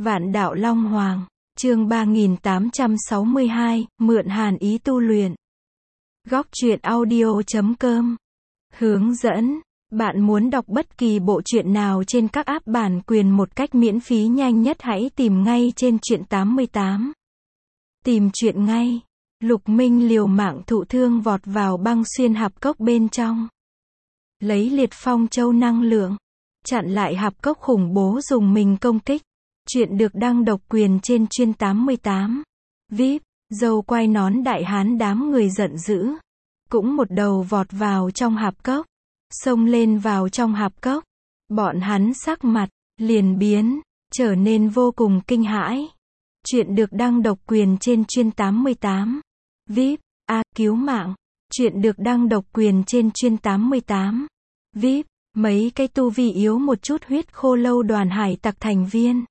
Vạn Đạo Long Hoàng, chương 3862, mượn hàn ý tu luyện. Góc truyện audio.com. Hướng dẫn. Bạn muốn đọc bất kỳ bộ truyện nào trên các app bản quyền một cách miễn phí nhanh nhất hãy tìm ngay trên truyện 88. Tìm truyện ngay. Lục Minh liều mạng thụ thương vọt vào băng xuyên hạp cốc bên trong. Lấy liệt phong châu năng lượng. Chặn lại hạp cốc khủng bố dùng mình công kích. Chuyện được đăng độc quyền trên chuyên 88. VIP, dâu quai nón đại hán đám người giận dữ. Cũng một đầu vọt vào trong hạp cốc. Xông lên vào trong hạp cốc. Bọn hắn sắc mặt, liền biến, trở nên vô cùng kinh hãi. Chuyện được đăng độc quyền trên chuyên 88. VIP, cứu mạng. Chuyện được đăng độc quyền trên chuyên 88. VIP, mấy cái tu vi yếu một chút huyết khô lâu đoàn hải tặc thành viên.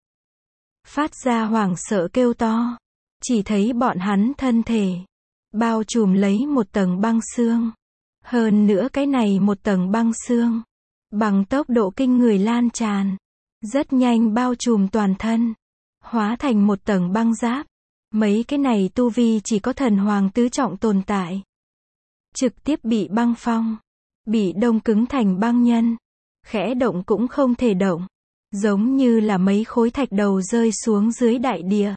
Phát ra hoảng sợ kêu to. Chỉ thấy bọn hắn thân thể bao trùm lấy một tầng băng xương. Hơn nữa cái này một tầng băng xương bằng tốc độ kinh người lan tràn, rất nhanh bao trùm toàn thân, hóa thành một tầng băng giáp. Mấy cái này tu vi chỉ có thần hoàng tứ trọng tồn tại. Trực tiếp bị băng phong, bị đông cứng thành băng nhân. Khẽ động cũng không thể động. Giống như là mấy khối thạch đầu rơi xuống dưới đại địa.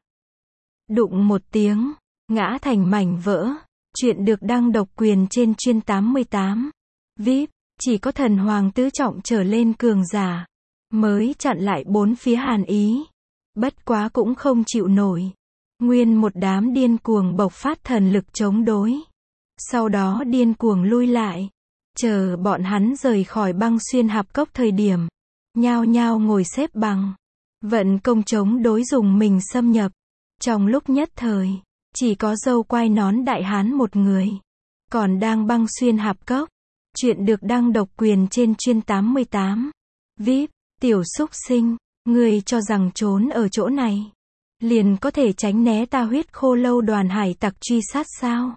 Đụng một tiếng, ngã thành mảnh vỡ. Chuyện được đăng độc quyền trên chuyên 88. VIP, chỉ có thần hoàng tứ trọng trở lên cường giả mới chặn lại bốn phía hàn ý. Bất quá cũng không chịu nổi. Nguyên một đám điên cuồng bộc phát thần lực chống đối. Sau đó điên cuồng lui lại. Chờ bọn hắn rời khỏi băng xuyên hạp cốc thời điểm. Nhao nhao ngồi xếp bằng. Vận công chống đối dùng mình xâm nhập. Trong lúc nhất thời, chỉ có dâu quai nón đại hán một người. Còn đang băng xuyên hạp cốc. Chuyện được đăng độc quyền trên chuyên 88. VIP, tiểu xúc sinh, người cho rằng trốn ở chỗ này liền có thể tránh né ta huyết khô lâu đoàn hải tặc truy sát sao?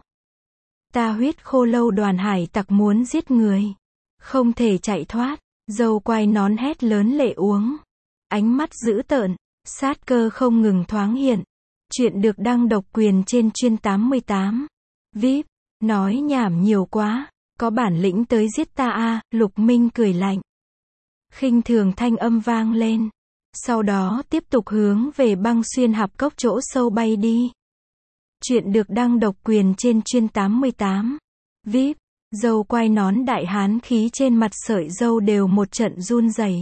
Ta huyết khô lâu đoàn hải tặc muốn giết người, không thể chạy thoát. Dâu quai nón hét lớn lệ uống. Ánh mắt dữ tợn, sát cơ không ngừng thoáng hiện. Chuyện được đăng độc quyền trên chuyên 88. VIP, nói nhảm nhiều quá, có bản lĩnh tới giết ta Lục Minh cười lạnh. Khinh thường thanh âm vang lên. Sau đó tiếp tục hướng về băng xuyên hạp cốc chỗ sâu bay đi. Chuyện được đăng độc quyền trên chuyên 88. VIP, dâu quai nón đại hán khí trên mặt sợi dâu đều một trận run rẩy.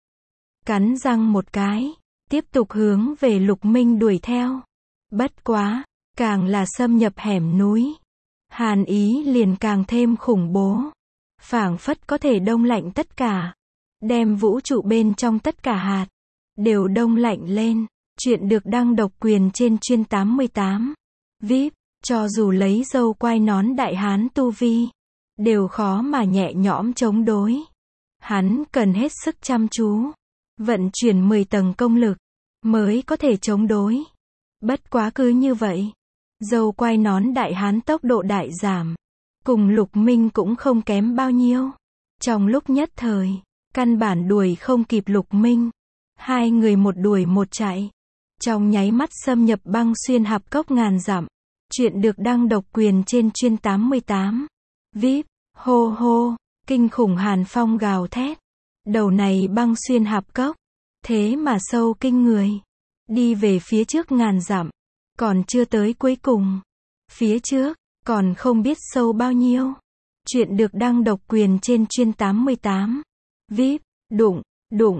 Cắn răng một cái, tiếp tục hướng về Lục Minh đuổi theo. Bất quá, càng là xâm nhập hẻm núi, hàn ý liền càng thêm khủng bố. Phảng phất có thể đông lạnh tất cả, đem vũ trụ bên trong tất cả hạt đều đông lạnh lên. Chuyện được đăng độc quyền trên chuyên 88. VIP, cho dù lấy dâu quai nón đại hán tu vi, đều khó mà nhẹ nhõm chống đối. Hắn cần hết sức chăm chú, vận chuyển 10 tầng công lực, mới có thể chống đối. Bất quá cứ như vậy, dâu quai nón đại hán tốc độ đại giảm, cùng Lục Minh cũng không kém bao nhiêu. Trong lúc nhất thời, căn bản đuổi không kịp Lục Minh. Hai người một đuổi một chạy, trong nháy mắt xâm nhập băng xuyên hạp cốc ngàn dặm. Chuyện được đăng độc quyền trên chuyên 88. VIP, hô hô, kinh khủng hàn phong gào thét. Đầu này băng xuyên hạp cốc, thế mà sâu kinh người. Đi về phía trước ngàn dặm, còn chưa tới cuối cùng. Phía trước, còn không biết sâu bao nhiêu. Chuyện được đăng độc quyền trên chuyên 88. VIP, đụng,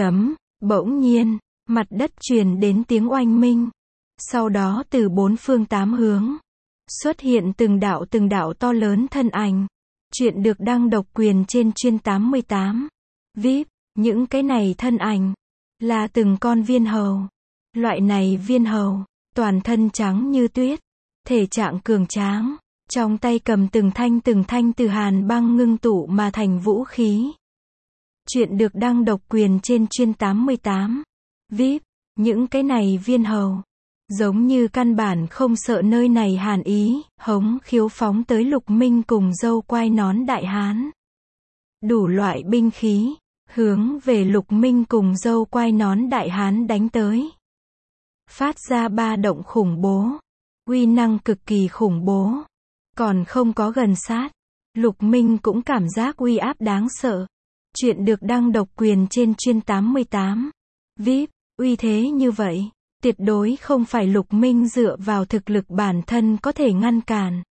bỗng nhiên, mặt đất truyền đến tiếng oanh minh. Sau đó từ bốn phương tám hướng, xuất hiện từng đạo to lớn thân ảnh. Chuyện được đăng độc quyền trên chuyên 88. VIP, những cái này thân ảnh, là từng con viên hầu. Loại này viên hầu, toàn thân trắng như tuyết, thể trạng cường tráng, trong tay cầm từng thanh từ hàn băng ngưng tụ mà thành vũ khí. Chuyện được đăng độc quyền trên chuyên 88. VIP, những cái này viên hầu, giống như căn bản không sợ nơi này hàn ý, hống khiếu phóng tới Lục Minh cùng dâu quai nón đại hán. Đủ loại binh khí, hướng về Lục Minh cùng dâu quai nón đại hán đánh tới. Phát ra ba động khủng bố. Uy năng cực kỳ khủng bố. Còn không có gần sát. Lục Minh cũng cảm giác uy áp đáng sợ. Chuyện được đăng độc quyền trên chuyên 88. VIP, uy thế như vậy, tuyệt đối không phải Lục Minh dựa vào thực lực bản thân có thể ngăn cản.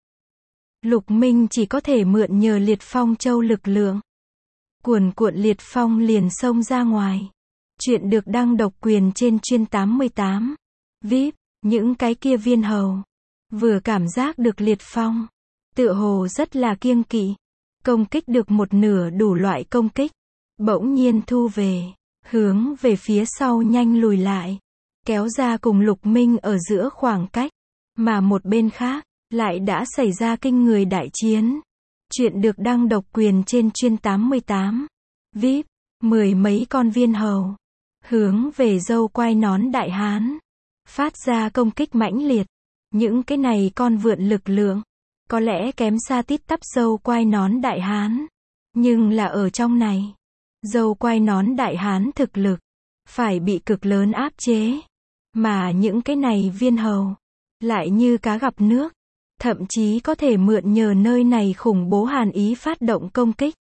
Lục Minh chỉ có thể mượn nhờ Liệt Phong Châu lực lượng. Cuồn cuộn Liệt Phong liền xông ra ngoài. Chuyện được đăng độc quyền trên chuyên 88. VIP, những cái kia viên hầu. Vừa cảm giác được Liệt Phong. Tựa hồ rất là kiêng kỵ. Công kích được một nửa đủ loại công kích. Bỗng nhiên thu về. Hướng về phía sau nhanh lùi lại. Kéo ra cùng Lục Minh ở giữa khoảng cách. Mà một bên khác, lại đã xảy ra kinh người đại chiến. Chuyện được đăng độc quyền trên chuyên 88. VIP, mười mấy con viên hầu. Hướng về dâu quai nón đại hán. Phát ra công kích mãnh liệt. Những cái này con vượn lực lượng. Có lẽ kém xa tít tắp dâu quai nón đại hán. Nhưng là ở trong này. Dâu quai nón đại hán thực lực. Phải bị cực lớn áp chế. Mà những cái này viên hầu. Lại như cá gặp nước. Thậm chí có thể mượn nhờ nơi này khủng bố hàn ý phát động công kích.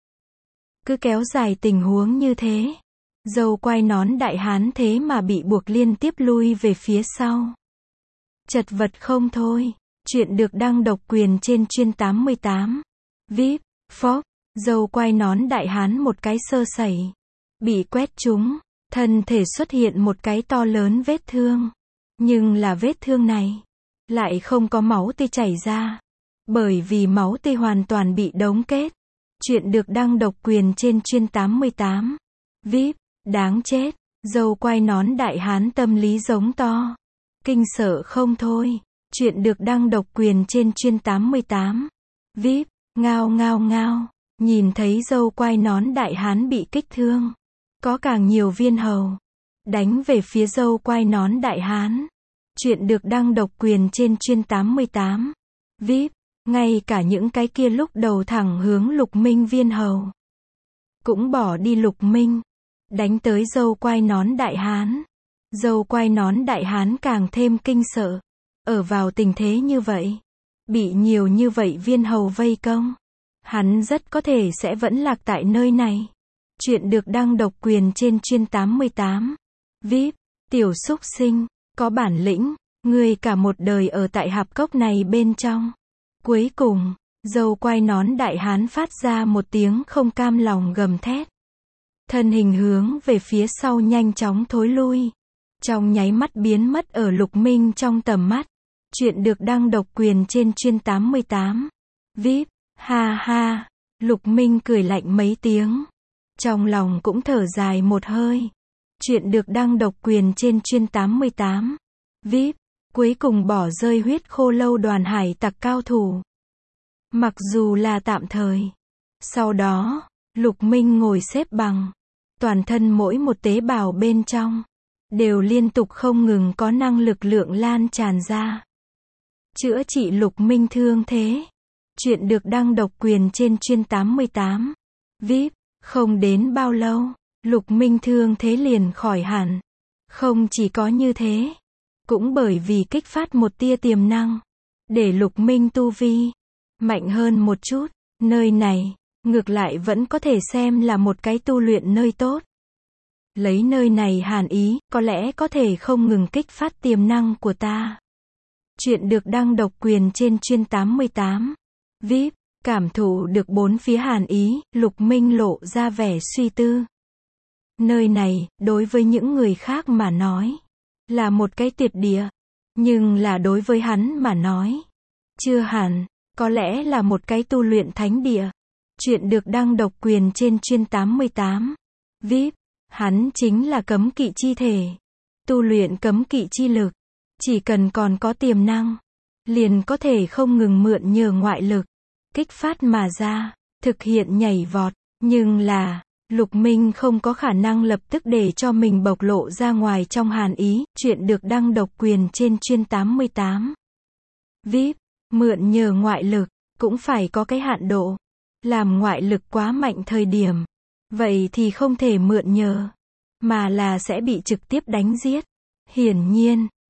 Cứ kéo dài tình huống như thế. Dâu quai nón đại hán thế mà bị buộc liên tiếp lui về phía sau. Chật vật không thôi. Chuyện được đăng độc quyền trên chuyên 88. VIP, phốc, dâu quai nón đại hán một cái sơ sẩy. Bị quét trúng, thân thể xuất hiện một cái to lớn vết thương. Nhưng là vết thương này, lại không có máu tươi chảy ra. Bởi vì máu tươi hoàn toàn bị đóng kết. Chuyện được đăng độc quyền trên chuyên 88. VIP, đáng chết. Dâu quai nón đại hán tâm lý giống to. Kinh sợ không thôi. Chuyện được đăng độc quyền trên chuyên 88. VIP, ngao ngao ngao. Nhìn thấy dâu quai nón đại hán bị kích thương. Có càng nhiều viên hầu. Đánh về phía dâu quai nón đại hán. Chuyện được đăng độc quyền trên chuyên 88. VIP, ngay cả những cái kia lúc đầu thẳng hướng Lục Minh viên hầu. Cũng bỏ đi Lục Minh. Đánh tới dâu quai nón đại hán. Dâu quai nón đại hán càng thêm kinh sợ. Ở vào tình thế như vậy. Bị nhiều như vậy viên hầu vây công. Hắn rất có thể sẽ vẫn lạc tại nơi này. Chuyện được đăng độc quyền trên chuyên 88. VIP, tiểu súc sinh, có bản lĩnh, ngươi cả một đời ở tại hạp cốc này bên trong. Cuối cùng, dâu quai nón đại hán phát ra một tiếng không cam lòng gầm thét. Thân hình hướng về phía sau nhanh chóng thối lui. Trong nháy mắt biến mất ở Lục Minh trong tầm mắt. Chuyện được đăng độc quyền trên chuyên 88. VIP, ha ha. Lục Minh cười lạnh mấy tiếng. Trong lòng cũng thở dài một hơi. Chuyện được đăng độc quyền trên chuyên 88. VIP, cuối cùng bỏ rơi huyết khô lâu đoàn hải tặc cao thủ. Mặc dù là tạm thời. Sau đó, Lục Minh ngồi xếp bằng. Toàn thân mỗi một tế bào bên trong. Đều liên tục không ngừng có năng lực lượng lan tràn ra. Chữa trị Lục Minh thương thế. Chuyện được đăng độc quyền trên chuyên 88. VIP, không đến bao lâu, Lục Minh thương thế liền khỏi hẳn. Không chỉ có như thế, cũng bởi vì kích phát một tia tiềm năng, để Lục Minh tu vi mạnh hơn một chút, nơi này, ngược lại vẫn có thể xem là một cái tu luyện nơi tốt. Lấy nơi này hàn ý, có lẽ có thể không ngừng kích phát tiềm năng của ta. Chuyện được đăng độc quyền trên chuyên 88. VIP, cảm thụ được bốn phía hàn ý, Lục Minh lộ ra vẻ suy tư. Nơi này, đối với những người khác mà nói, là một cái tuyệt địa. Nhưng là đối với hắn mà nói, chưa hẳn, có lẽ là một cái tu luyện thánh địa. Chuyện được đăng độc quyền trên chuyên 88. VIP, hắn chính là cấm kỵ chi thể. Tu luyện cấm kỵ chi lực. Chỉ cần còn có tiềm năng, liền có thể không ngừng mượn nhờ ngoại lực, kích phát mà ra, thực hiện nhảy vọt. Nhưng là, Lục Minh không có khả năng lập tức để cho mình bộc lộ ra ngoài trong hàn ý. Chuyện được đăng độc quyền trên chuyên 88. VIP, mượn nhờ ngoại lực, cũng phải có cái hạn độ. Làm ngoại lực quá mạnh thời điểm, vậy thì không thể mượn nhờ, mà là sẽ bị trực tiếp đánh giết. Hiển nhiên,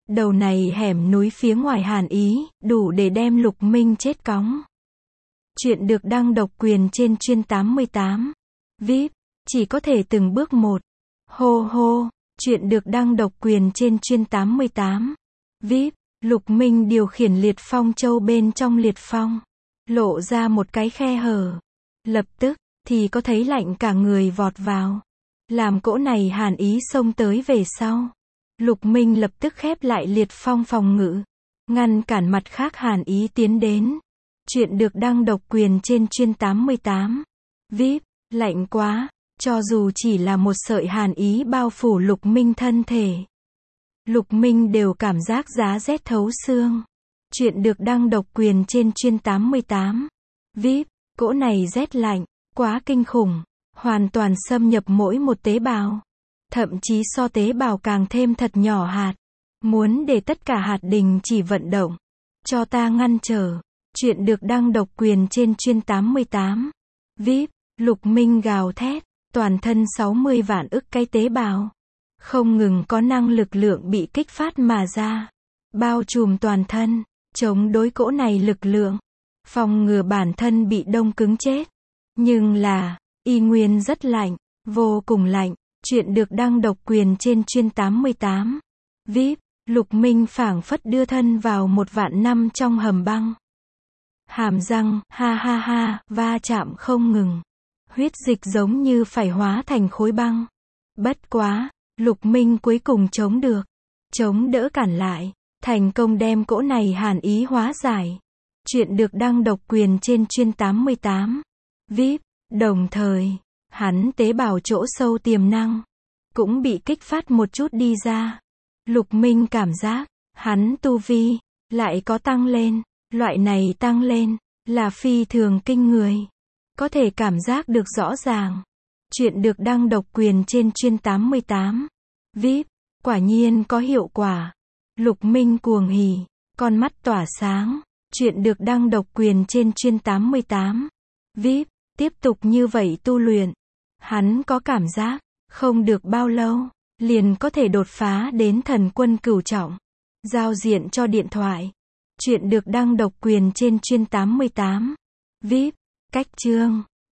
Đầu này hẻm núi phía ngoài Hàn Ý, đủ để đem Lục Minh chết cóng. Chuyện được đăng độc quyền trên chuyên 88. VIP, chỉ có thể từng bước một. Hô hô, chuyện được đăng độc quyền trên chuyên 88. VIP, Lục Minh điều khiển liệt phong châu bên trong liệt phong. Lộ ra một cái khe hở. Lập tức, thì có thấy lạnh cả người vọt vào. Làm cỗ này Hàn Ý xông tới về sau. Lục Minh lập tức khép lại liệt phong phòng ngự. Ngăn cản mặt khác Hàn Ý tiến đến. Chuyện được đăng độc quyền trên chuyên 88. VIP, lạnh quá, cho dù chỉ là một sợi Hàn Ý bao phủ Lục Minh thân thể. Lục Minh đều cảm giác giá rét thấu xương. Chuyện được đăng độc quyền trên chuyên 88. VIP, cỗ này rét lạnh, quá kinh khủng, hoàn toàn xâm nhập mỗi một tế bào. Thậm chí so tế bào càng thêm thật nhỏ hạt. Muốn để tất cả hạt đình chỉ vận động. Cho ta ngăn trở. Chuyện được đăng độc quyền trên chuyên 88. VIP, Lục Minh gào thét, toàn thân 60 vạn ức cái tế bào. Không ngừng có năng lực lượng bị kích phát mà ra. Bao trùm toàn thân, chống đối cỗ này lực lượng. Phòng ngừa bản thân bị đông cứng chết. Nhưng là, y nguyên rất lạnh, vô cùng lạnh. Chuyện được đăng độc quyền trên chuyên 88. VIP, Lục Minh phảng phất đưa thân vào 1.000 năm trong hầm băng. Hàm răng, ha ha ha, va chạm không ngừng. Huyết dịch giống như phải hóa thành khối băng. Bất quá, Lục Minh cuối cùng chống được. Chống đỡ cản lại. Thành công đem cỗ này Hàn Ý hóa giải. Chuyện được đăng độc quyền trên chuyên 88. VIP, đồng thời, hắn tế bào chỗ sâu tiềm năng. Cũng bị kích phát một chút đi ra. Lục Minh cảm giác, hắn tu vi, lại có tăng lên. Loại này tăng lên, là phi thường kinh người. Có thể cảm giác được rõ ràng. Chuyện được đăng độc quyền trên chuyên 88. VIP, quả nhiên có hiệu quả. Lục Minh cuồng hỉ, con mắt tỏa sáng. Chuyện được đăng độc quyền trên chuyên 88. VIP, tiếp tục như vậy tu luyện. Hắn có cảm giác, không được bao lâu, liền có thể đột phá đến thần quân cửu trọng. Giao diện cho điện thoại. Chuyện được đăng độc quyền trên chuyên 88. VIP, cách chương.